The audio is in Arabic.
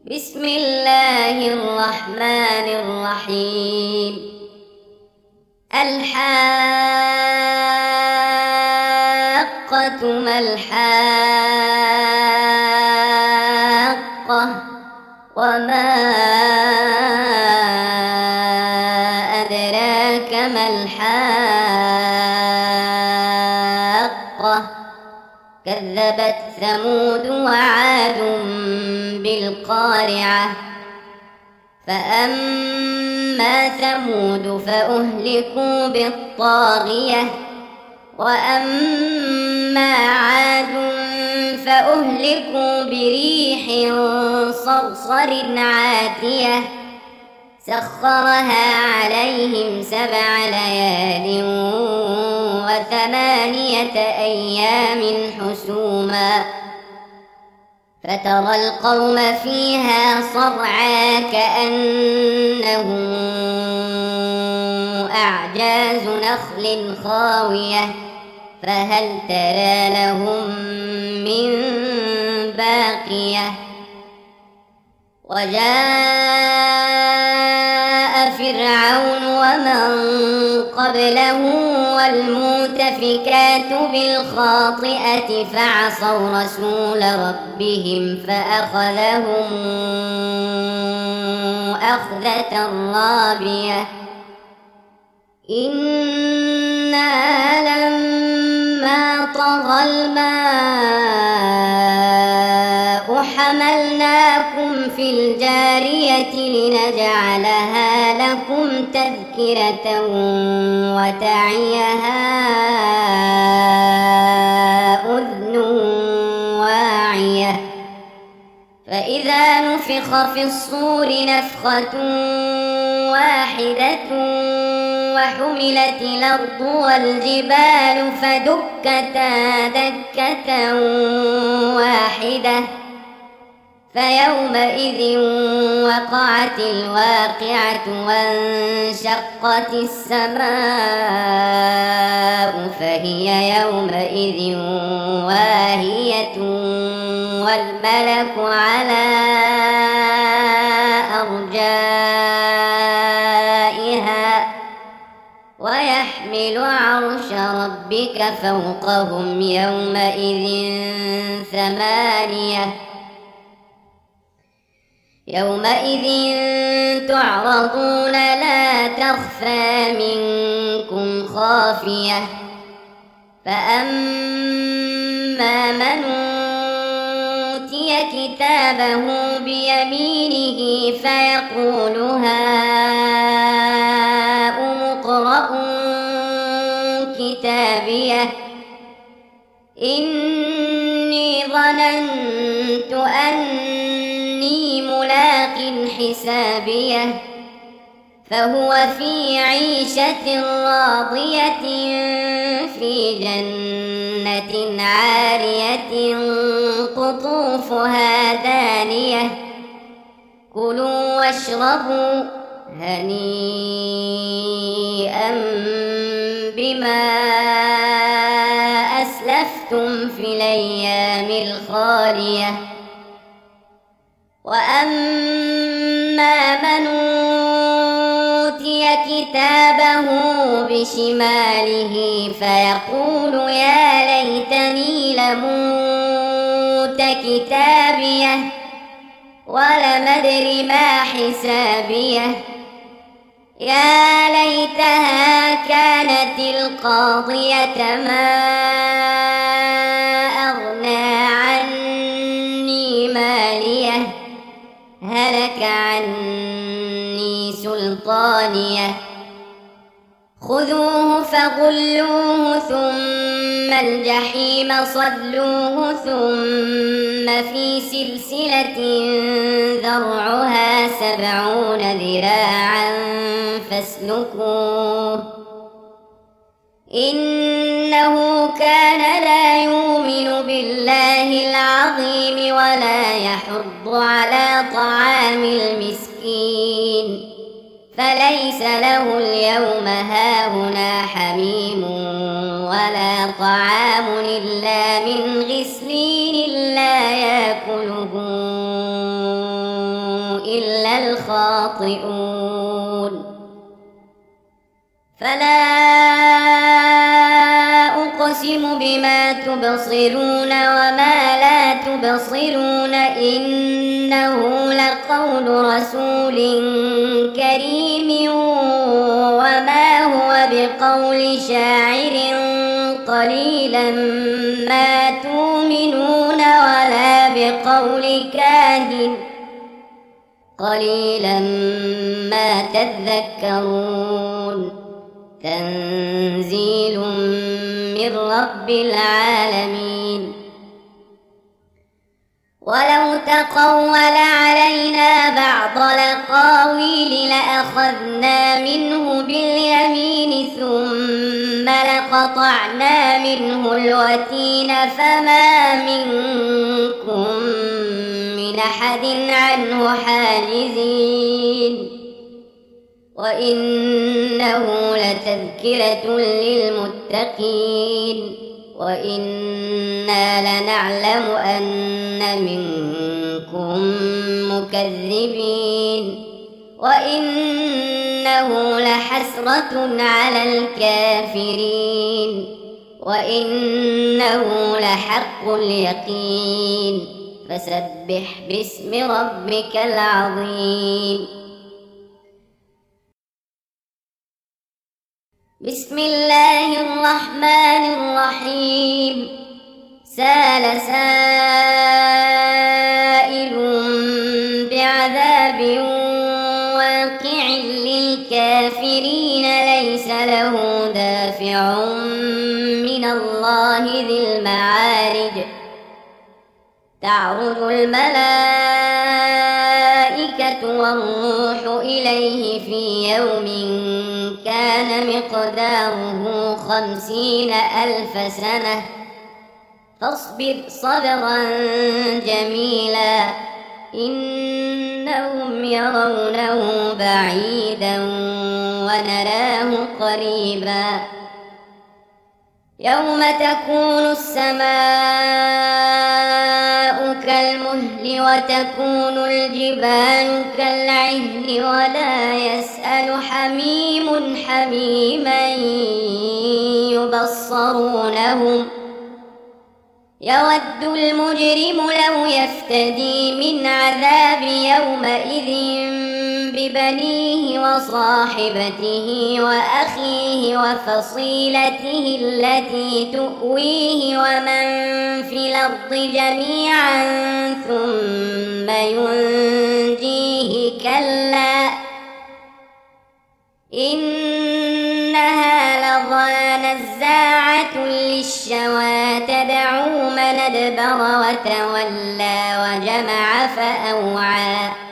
بسم الله الرحمن الرحيم. الحاقة ما الحاقة وما أدراك ما الحاقة كذبت ثمود وعاد بالقارعة فأما ثمود فأهلكوا بالطاغية وأما عاد فأهلكوا بريح صرصر عاتية سخرها عليهم 7 ليال و8 أيام حسوما فترى القوم فيها صرعى كأنهم أعجاز نخل خاوية فهل ترى لهم من باقية وجاء فرعون ومن قبله والمؤتفكات بالخاطئة فعصوا رسول ربهم فأخذهم أخذة رابية إنا لما طغى الماء حملناكم في الجارية لنجعلها لكم تذكرة وتعيها أذن واعية فإذا نفخ في الصور نفخة واحدة وحملت الأرض والجبال فدكتا دكة واحدة فيومئذ وقعت الواقعة وانشقت السماء فهي يومئذ واهية والملك على أرجائها ويحمل عرش ربك فوقهم يومئذ 8 يومئذ تعرضون لا تخفى منكم خافية فأما من أوتي كتابه بيمينه فيقول هاؤم اقرءوا كتابيه إني ظننت أني ملاق حسابيه فهو في عيشة راضية في جنة عالية قطوفها دانية كلوا واشربوا هنيئا بما أسلفتم في الأيام الخالية وأما من أوتي كتابه بشماله فيقول يا ليتني لموت كتابيه ولم أدر ما حسابيه يا ليتها كانت القاضية ما أغنى عني ماليه هلك عني سلطانيه خذوه فغلوه ثم الجحيم صلوه ثم في سلسلة ذرعها 70 ذراعا فاسلكوه إنه كان لا يؤمن بالله العظيم ولا يحض على طعام المسكين فليس له اليوم هاهنا حميم ولا طعام إلا من غسلين لا يأكله الخاطئون فلا أقسم بما تبصرون وما لا تبصرون إنه لقول رسول كريم وما هو بقول شاعر قليلا ما تؤمنون ولا بقول كاهن قليلا ما تذكرون تنزيل من رب العالمين ولو تقول علينا بعض الأقاويل لأخذنا منه باليمين ثم لقطعنا منه الوتين فما منكم من أحد عنه حاجزين وإنه لتذكرة للمتقين وإنا لنعلم أن منكم مكذبين وإنه لحسرة على الكافرين وإنه لحق اليقين فسبح باسم ربك العظيم بسم الله الرحمن الرحيم سأل سائل بعذاب واقع للكافرين ليس له دافع من الله ذي المعارج تعرج الملائكة والروح إليه في يوم كان مقداره 50,000 سنة فاصبر صبرا جميلا إنهم يرونه بعيدا ونراه قريبا يوم تكون السماء كالمهل وتكون الجبال كالعهن ولا يسأل حميم حميما يبصرونهم يود المجرم لو يفتدي من عذاب يومئذ ببنيه وصاحبته وأخيه وفصيلته التي تؤويه ومن في الأرض جميعا ثم ينجيه كلا إنها لظى نزاعة للشوى تدعو من أدبر وتولى وجمع فأوعى